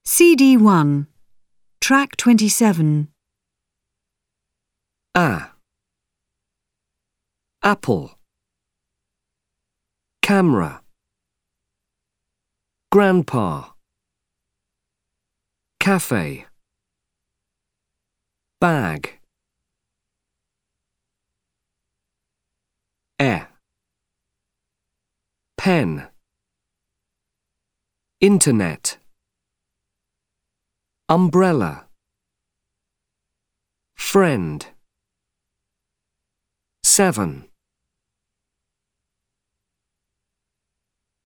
CD1, Track 27. Apple. Camera. Grandpa. Cafe. Bag. Pen. Internet. Umbrella. Friend. 7.